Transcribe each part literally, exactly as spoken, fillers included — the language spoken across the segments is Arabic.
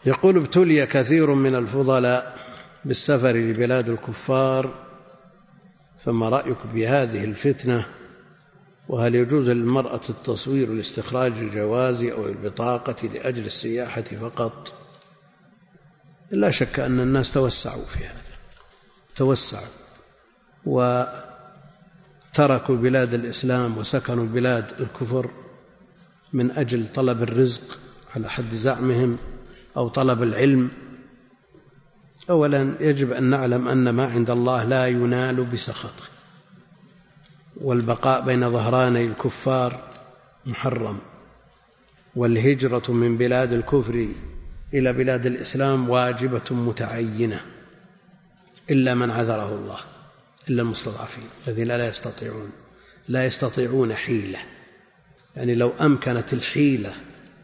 يقول: ابتلي كثير من الفضلاء بالسفر لبلاد الكفار، فما رأيك بهذه الفتنة؟ وهل يجوز للمرأة التصوير لاستخراج الجواز أو البطاقة لأجل السياحة فقط؟ لا شك أن الناس توسعوا في هذا، توسعوا وتركوا بلاد الإسلام وسكنوا بلاد الكفر من أجل طلب الرزق على حد زعمهم أو طلب العلم. أولا يجب أن نعلم أن ما عند الله لا ينال بسخطه، والبقاء بين ظهراني الكفار محرم، والهجرة من بلاد الكفر إلى بلاد الإسلام واجبة متعينة إلا من عذره الله، إلا المستضعفين الذين لا يستطيعون لا يستطيعون حيلة. يعني لو أمكنت الحيلة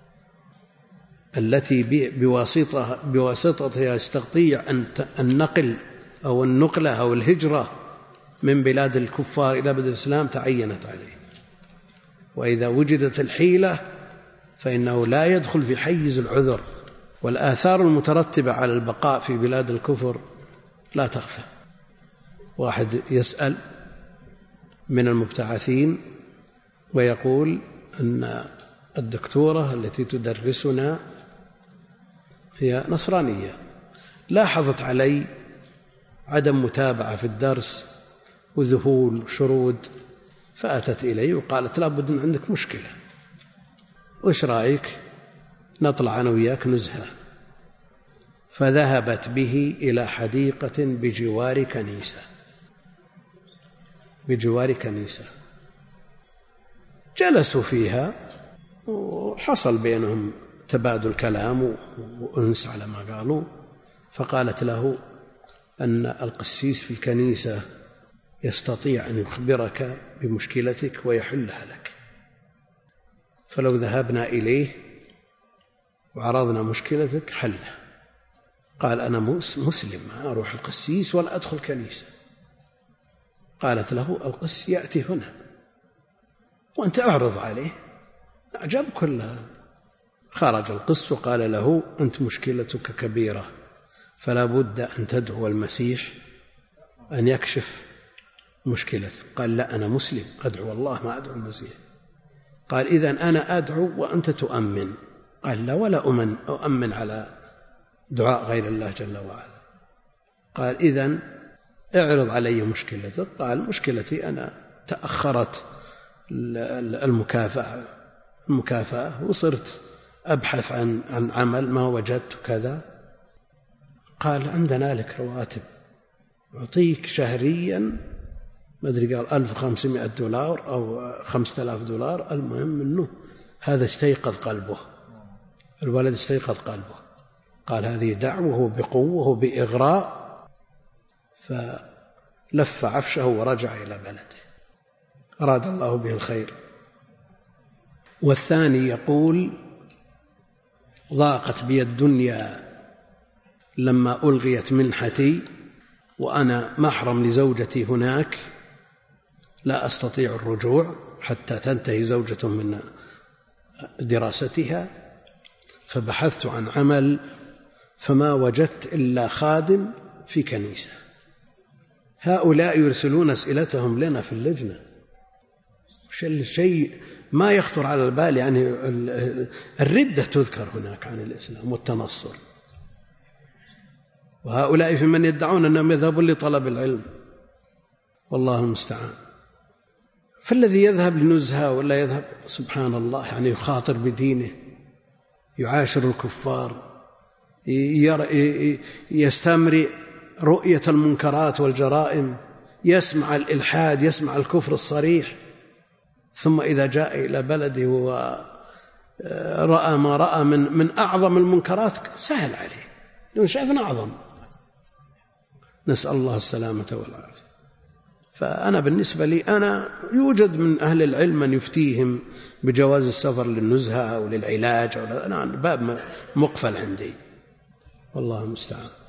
التي بواسطتها بواسطتها يستطيع النقل أو النقلة أو الهجرة من بلاد الكفار إلى بلاد الإسلام تعينت عليه. وإذا وجدت الحيلة فإنه لا يدخل في حيز العذر، والآثار المترتبة على البقاء في بلاد الكفر لا تخفى. واحد يسأل من المبتعثين ويقول أن الدكتورة التي تدرسنا هي نصرانية، لاحظت علي عدم متابعة في الدرس وذهول وشرود، فأتت إلي وقالت: لابد أن عندك مشكلة، وإيش رأيك نطلع أنا وياك نزهة؟ فذهبت به إلى حديقة بجوار كنيسة بجوار كنيسة جلسوا فيها وحصل بينهم تبادل كلام وأنس على ما قالوا. فقالت له أن القسيس في الكنيسة يستطيع أن يخبرك بمشكلتك ويحلها لك، فلو ذهبنا إليه وعرضنا مشكلتك حلها. قال: أنا مسلم، ما أروح القسيس ولا أدخل كنيسة. قالت له: القس يأتي هنا وأنت أعرض عليه. أعجب كلها. خرج القس وقال له: أنت مشكلتك كبيرة، فلا بد أن تدعو المسيح أن يكشف مشكلتك. قال: لا، أنا مسلم أدعو الله ما أدعو المسيح. قال: إذن أنا أدعو وأنت تؤمن. قال: لا، ولا أؤمن أؤمن على دعاء غير الله جل وعلا. قال: إذن اعرض علي مشكلتك. قال: مشكلتي أنا تأخرت المكافأة المكافأة وصرت أبحث عن عن عمل ما وجدت كذا. قال: عندنا لك رواتب، أعطيك شهريا ما أدري قال ألف وخمسمائة دولار أو خمسة آلاف دولار. المهم أنه هذا استيقظ قلبه، الولد استيقظ قلبه. قال: هذه دعوه بقوة وبإغراء، فلف عفشه ورجع إلى بلده، أراد الله به الخير. والثاني يقول: ضاقت بي الدنيا لما ألغيت منحتي وأنا محرم لزوجتي هناك، لا أستطيع الرجوع حتى تنتهي زوجة من دراستها، فبحثت عن عمل فما وجدت إلا خادم في كنيسة. هؤلاء يرسلون أسئلتهم لنا في اللجنة، شيء ما يخطر على البال. يعني الردة تذكر هناك عن الإسلام والتنصر، وهؤلاء في من يدعون أنهم يذهبون لطلب العلم، والله المستعان. فالذي يذهب لنزهة ولا يذهب سبحان الله يعني يخاطر بدينه، يعاشر الكفار، يستمر رؤية المنكرات والجرائم، يسمع الإلحاد، يسمع الكفر الصريح، ثم إذا جاء إلى بلده ورأى ما رأى من من أعظم المنكرات سهل عليه، لأنه شايف أعظم. نسأل الله السلامة والعافية. فأنا بالنسبة لي أنا يوجد من أهل العلم من يفتيهم بجواز السفر للنزهة أو للعلاج، أو أنا باب مقفل عندي، والله المستعان.